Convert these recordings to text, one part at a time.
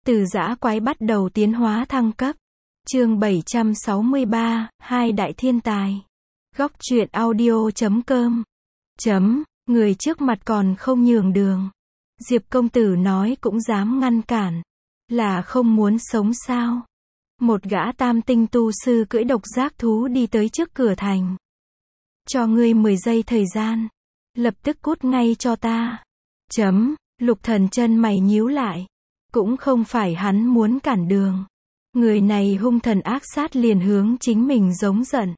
Từ dã quái bắt đầu tiến hóa thăng cấp. Chương 763, hai đại thiên tài. Góc truyện audio.com. Người trước mặt còn không nhường đường. Diệp công tử nói cũng dám ngăn cản. Là không muốn sống sao? Một gã tam tinh tu sư cưỡi độc giác thú đi tới trước cửa thành. Cho ngươi 10 giây thời gian. Lập tức cút ngay cho ta. Lục Thần chân mày nhíu lại. Cũng không phải hắn muốn cản đường. Người này hung thần ác sát liền hướng chính mình giống giận.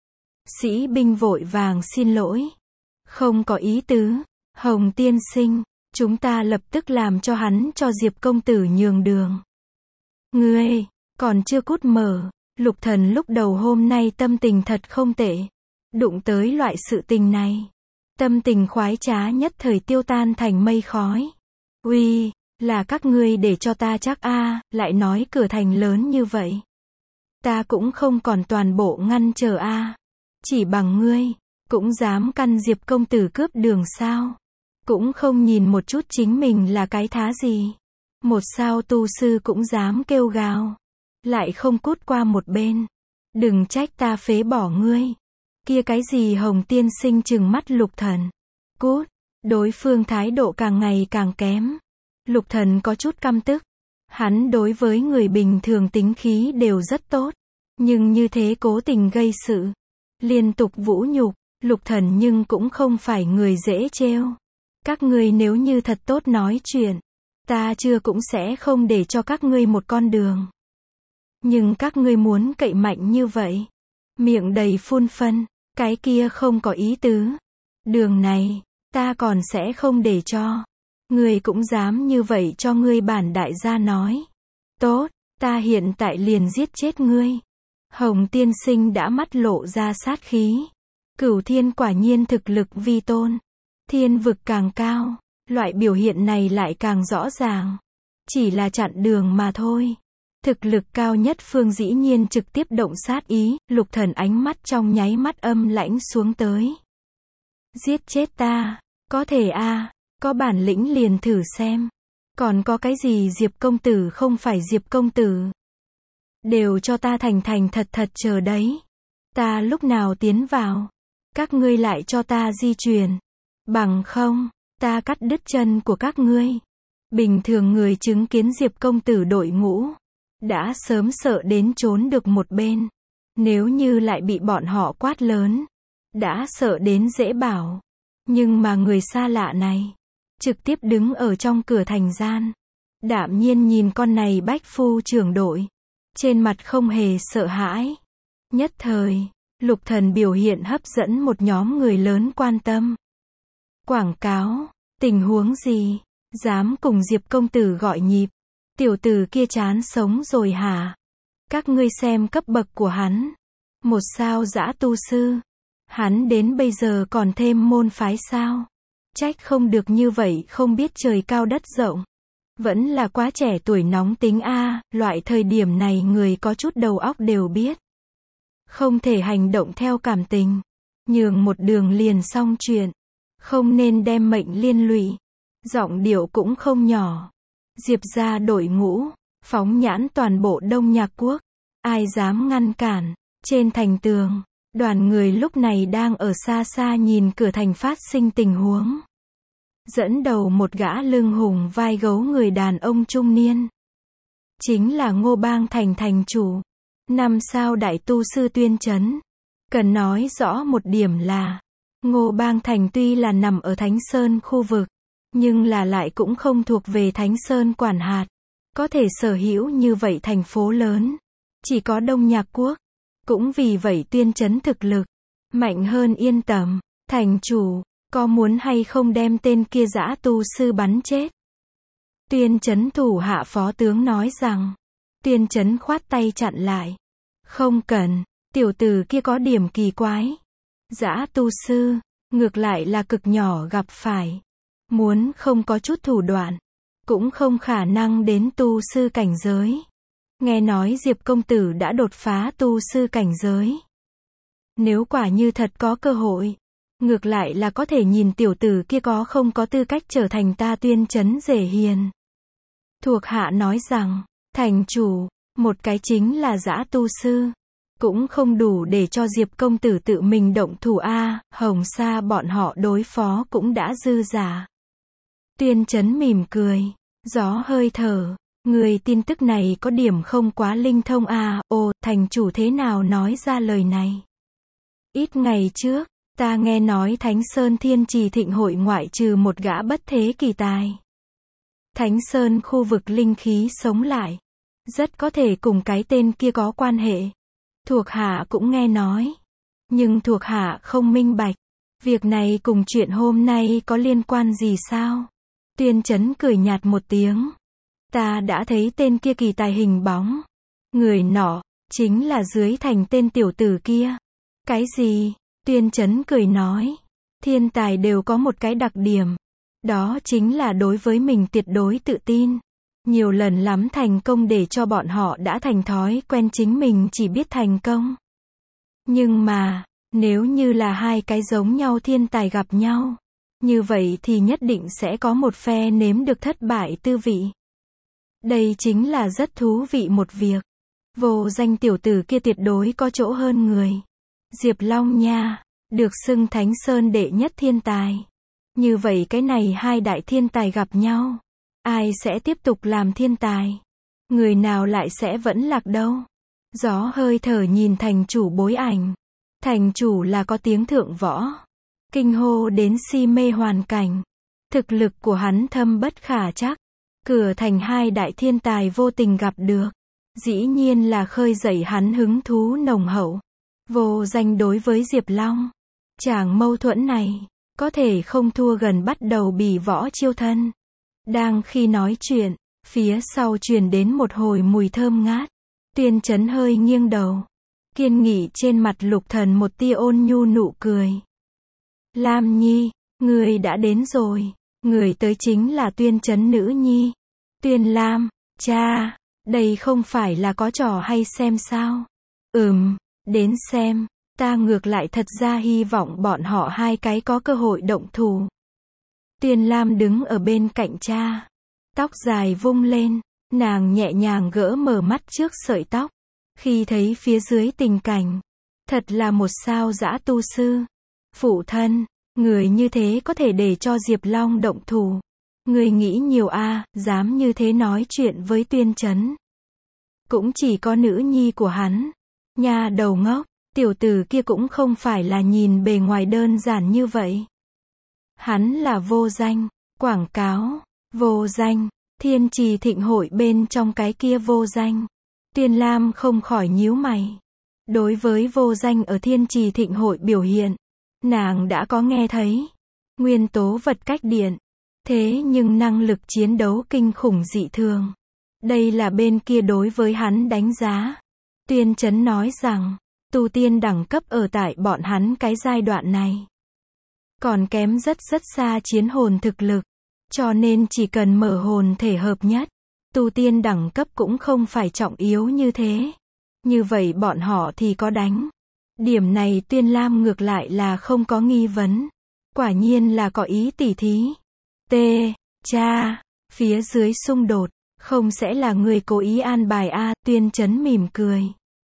Sĩ binh vội vàng xin lỗi. Không có ý tứ. Hồng tiên sinh, chúng ta lập tức làm cho hắn cho Diệp công tử nhường đường. Ngươi, còn chưa cút mở. Lục Thần lúc đầu hôm nay tâm tình thật không tệ. Đụng tới loại sự tình này. Tâm tình khoái trá nhất thời tiêu tan thành mây khói. Uy, là các ngươi để cho ta chắc a, lại nói cửa thành lớn như vậy. Ta cũng không còn toàn bộ ngăn trở a. Chỉ bằng ngươi, cũng dám căn Diệp công tử cướp đường sao? Cũng không nhìn một chút chính mình là cái thá gì. Một sao tu sư cũng dám kêu gào. Lại không cút qua một bên. Đừng trách ta phế bỏ ngươi. Kia cái gì Hồng tiên sinh trừng mắt Lục Thần. Cút, đối phương thái độ càng ngày càng kém. Lục Thần có chút căm tức. Hắn đối với người bình thường tính khí đều rất tốt. Nhưng như thế cố tình gây sự. Liên tục vũ nhục. Lục Thần nhưng cũng không phải người dễ trêu. Các ngươi nếu như thật tốt nói chuyện. Ta chưa cũng sẽ không để cho các ngươi một con đường. Nhưng các ngươi muốn cậy mạnh như vậy. Miệng đầy phun phân. Cái kia không có ý tứ. Đường này, ta còn sẽ không để cho. Ngươi cũng dám như vậy cho ngươi bản đại gia nói. Tốt, ta hiện tại liền giết chết ngươi. Hồng tiên sinh đã mắt lộ ra sát khí. Cửu thiên quả nhiên thực lực vi tôn. Thiên vực càng cao, loại biểu hiện này lại càng rõ ràng. Chỉ là chặn đường mà thôi. Thực lực cao nhất phương dĩ nhiên trực tiếp động sát ý, Lục Thần ánh mắt trong nháy mắt âm lãnh xuống tới. Giết chết ta, có thể a, có bản lĩnh liền thử xem. Còn có cái gì Diệp công tử không phải Diệp công tử. Đều cho ta thành thành thật thật chờ đấy. Ta lúc nào tiến vào, các ngươi lại cho ta di chuyển. Bằng không, ta cắt đứt chân của các ngươi. Bình thường người chứng kiến Diệp công tử đội ngũ. Đã sớm sợ đến trốn được một bên. Nếu như lại bị bọn họ quát lớn. Đã sợ đến dễ bảo. Nhưng mà người xa lạ này. Trực tiếp đứng ở trong cửa thành gian. Đạm nhiên nhìn con này bách phu trưởng đội. Trên mặt không hề sợ hãi. Nhất thời, Lục Thần biểu hiện hấp dẫn một nhóm người lớn quan tâm. Quảng cáo, tình huống gì? Dám cùng Diệp công tử gọi nhịp. Tiểu tử kia chán sống rồi hả? Các ngươi xem cấp bậc của hắn. Một sao dã tu sư. Hắn đến bây giờ còn thêm môn phái sao? Trách không được như vậy không biết trời cao đất rộng. Vẫn là quá trẻ tuổi nóng tính a, loại thời điểm này người có chút đầu óc đều biết. Không thể hành động theo cảm tình. Nhường một đường liền xong chuyện. Không nên đem mệnh liên lụy. Giọng điệu cũng không nhỏ. Diệp ra đội ngũ, phóng nhãn toàn bộ Đông Nhạc Quốc. Ai dám ngăn cản? Trên thành tường, đoàn người lúc này đang ở xa xa nhìn cửa thành phát sinh tình huống. Dẫn đầu một gã lưng hùng vai gấu người đàn ông trung niên. Chính là Ngô Bang Thành thành chủ. 5 sao đại tu sư Tuyên Chấn. Cần nói rõ một điểm là, Ngô Bang Thành tuy là nằm ở Thánh Sơn khu vực. Nhưng là lại cũng không thuộc về Thánh Sơn quản hạt. Có thể sở hữu như vậy thành phố lớn. Chỉ có Đông Nhạc Quốc. Cũng vì vậy Tuyên Chấn thực lực. Mạnh hơn Yên Tầm. Thành chủ, có muốn hay không đem tên kia dã tu sư bắn chết? Tuyên Chấn thủ hạ phó tướng nói rằng. Tuyên Chấn khoát tay chặn lại. Không cần, tiểu tử kia có điểm kỳ quái. Dã tu sư, ngược lại là cực nhỏ gặp phải. Muốn không có chút thủ đoạn, cũng không khả năng đến tu sư cảnh giới. Nghe nói Diệp công tử đã đột phá tu sư cảnh giới. Nếu quả như thật có cơ hội, ngược lại là có thể nhìn tiểu tử kia có không có tư cách trở thành ta Tuyên Chấn rể hiền. Thuộc hạ nói rằng, thành chủ, một cái chính là dã tu sư, cũng không đủ để cho Diệp công tử tự mình động thủ a, Hồng Sa bọn họ đối phó cũng đã dư giả. Tuyên Chấn mỉm cười, gió hơi thở, người tin tức này có điểm không quá linh thông a, ồ, thành chủ thế nào nói ra lời này? Ít ngày trước, ta nghe nói Thánh Sơn Thiên Trì Thịnh hội ngoại trừ một gã bất thế kỳ tài. Thánh Sơn khu vực linh khí sống lại, rất có thể cùng cái tên kia có quan hệ. Thuộc hạ cũng nghe nói, nhưng thuộc hạ không minh bạch, việc này cùng chuyện hôm nay có liên quan gì sao? Tuyên Chấn cười nhạt một tiếng, ta đã thấy tên kia kỳ tài hình bóng, người nọ chính là dưới thành tên tiểu tử kia. Cái gì? Tuyên Chấn cười nói, thiên tài đều có một cái đặc điểm, đó chính là đối với mình tuyệt đối tự tin. Nhiều lần lắm thành công để cho bọn họ đã thành thói quen chính mình chỉ biết thành công. Nhưng mà, nếu như là hai cái giống nhau thiên tài gặp nhau, như vậy thì nhất định sẽ có một phe nếm được thất bại tư vị. Đây chính là rất thú vị một việc. Vô Danh tiểu tử kia tuyệt đối có chỗ hơn người. Diệp Long nha, được xưng Thánh Sơn đệ nhất thiên tài. Như vậy cái này hai đại thiên tài gặp nhau, ai sẽ tiếp tục làm thiên tài? Người nào lại sẽ vẫn lạc đâu? Gió hơi thở nhìn thành chủ bối ảnh. Thành chủ là có tiếng thượng võ, kinh hô đến si mê hoàn cảnh. Thực lực của hắn thâm bất khả trắc. Cửa thành hai đại thiên tài vô tình gặp được, dĩ nhiên là khơi dậy hắn hứng thú nồng hậu. Vô Danh đối với Diệp Long, chàng mâu thuẫn này, có thể không thua gần bắt đầu bỉ võ chiêu thân. Đang khi nói chuyện, phía sau truyền đến một hồi mùi thơm ngát. Tuyên Chấn hơi nghiêng đầu, kiên nghị trên mặt Lục Thần một tia ôn nhu nụ cười. Lam Nhi, người đã đến rồi. Người tới chính là Tuyên Chấn nữ nhi. Tuyên Lam, cha, đây không phải là có trò hay xem sao? Đến xem, ta ngược lại thật ra hy vọng bọn họ hai cái có cơ hội động thủ. Tuyên Lam đứng ở bên cạnh cha, tóc dài vung lên, nàng nhẹ nhàng gỡ mở mắt trước sợi tóc, khi thấy phía dưới tình cảnh, thật là một sao dã tu sư. Phụ thân, người như thế có thể để cho Diệp Long động thủ. Người nghĩ nhiều a, dám như thế nói chuyện với Tuyên Chấn. Cũng chỉ có nữ nhi của hắn. Nha đầu ngốc, tiểu tử kia cũng không phải là nhìn bề ngoài đơn giản như vậy. Hắn là Vô Danh, quảng cáo, Vô Danh, Thiên Trì Thịnh hội bên trong cái kia Vô Danh. Tuyên Lam không khỏi nhíu mày. Đối với Vô Danh ở Thiên Trì Thịnh hội biểu hiện, nàng đã có nghe thấy. Nguyên tố vật cách điện. Thế nhưng năng lực chiến đấu kinh khủng dị thường. Đây là bên kia đối với hắn đánh giá. Tuyên Chấn nói rằng, tu tiên đẳng cấp ở tại bọn hắn cái giai đoạn này còn kém rất xa chiến hồn thực lực. Cho nên chỉ cần mở hồn thể hợp nhất, tu tiên đẳng cấp cũng không phải trọng yếu như thế. Như vậy bọn họ thì có đánh. Điểm này Tuyên Lam ngược lại là không có nghi vấn. Quả nhiên là có ý tỉ thí. Cha, phía dưới xung đột, không sẽ là người cố ý an bài a? Tuyên Chấn mỉm cười.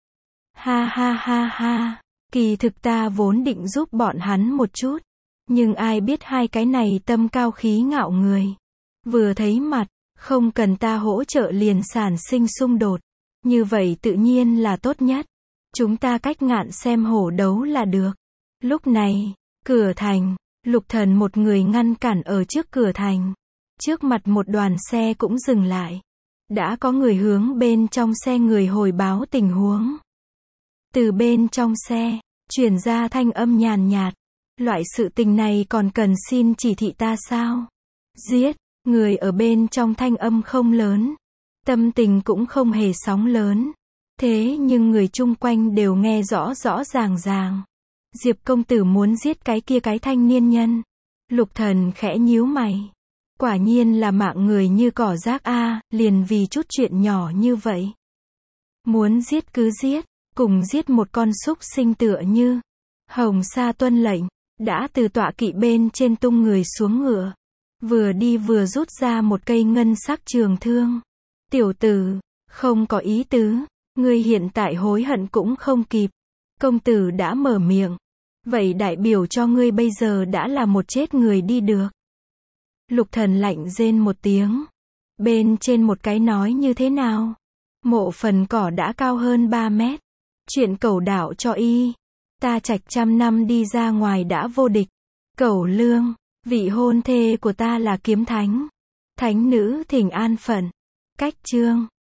Ha, kỳ thực ta vốn định giúp bọn hắn một chút. Nhưng ai biết hai cái này tâm cao khí ngạo người. Vừa thấy mặt, không cần ta hỗ trợ liền sản sinh xung đột. Như vậy tự nhiên là tốt nhất. Chúng ta cách ngạn xem hổ đấu là được. Lúc này, cửa thành, Lục Thần một người ngăn cản ở trước cửa thành. Trước mặt một đoàn xe cũng dừng lại. Đã có người hướng bên trong xe người hồi báo tình huống. Từ bên trong xe, truyền ra thanh âm nhàn nhạt. Loại sự tình này còn cần xin chỉ thị ta sao? Giết, người ở bên trong thanh âm không lớn. Tâm tình cũng không hề sóng lớn. Thế nhưng người chung quanh đều nghe rõ ràng. Diệp công tử muốn giết cái kia cái thanh niên nhân. Lục Thần khẽ nhíu mày. Quả nhiên là mạng người như cỏ rác a, liền vì chút chuyện nhỏ như vậy. Muốn giết cứ giết, cùng giết một con súc sinh tựa như. Hồng Sa tuân lệnh, đã từ tọa kỵ bên trên tung người xuống ngựa. Vừa đi vừa rút ra một cây ngân sắc trường thương. Tiểu tử, không có ý tứ, ngươi hiện tại hối hận cũng không kịp. Công tử đã mở miệng. Vậy đại biểu cho ngươi bây giờ đã là một chết người đi được. Lục Thần lạnh rên một tiếng. Bên trên một cái nói như thế nào? Mộ Phần Cỏ đã cao hơn 3 mét. Chuyện cẩu đạo cho y. Ta Trạch trăm năm đi ra ngoài đã vô địch. Cẩu Lương, vị hôn thê của ta là Kiếm Thánh. Thánh nữ thỉnh an phận. Cách chương